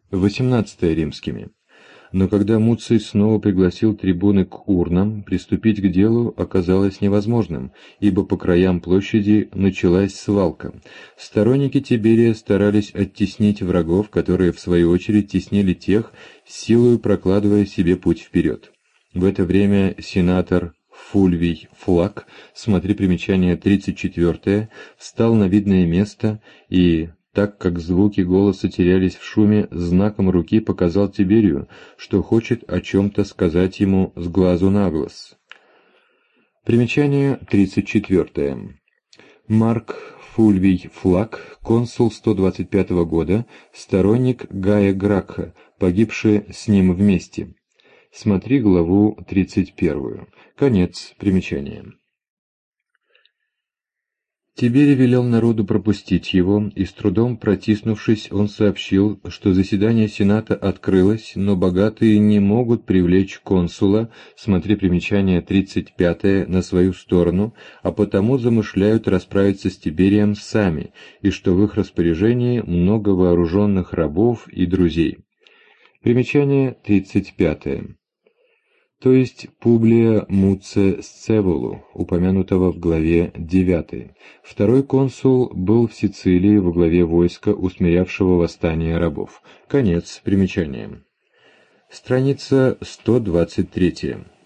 18 римскими. Но когда Муций снова пригласил трибуны к урнам, приступить к делу оказалось невозможным, ибо по краям площади началась свалка. Сторонники Тиберия старались оттеснить врагов, которые в свою очередь теснили тех, силою прокладывая себе путь вперед. В это время сенатор Фульвий Флак, смотри примечание 34, встал на видное место и, так как звуки голоса терялись в шуме, знаком руки показал Тиберию, что хочет о чем-то сказать ему с глазу на глаз. Примечание 34. Марк Фульвий Флак, консул 125 года, сторонник Гая Гракха, погибший с ним вместе. Смотри главу 31. Конец примечания. Тиберий велел народу пропустить его, и с трудом протиснувшись, он сообщил, что заседание Сената открылось, но богатые не могут привлечь консула, смотри примечание 35, на свою сторону, а потому замышляют расправиться с Тиберием сами, и что в их распоряжении много вооруженных рабов и друзей. Примечание 35. То есть Публия Муция Сцеволу, упомянутого в главе 9. Второй консул был в Сицилии во главе войска, усмирявшего восстание рабов. Конец примечания. Страница 123.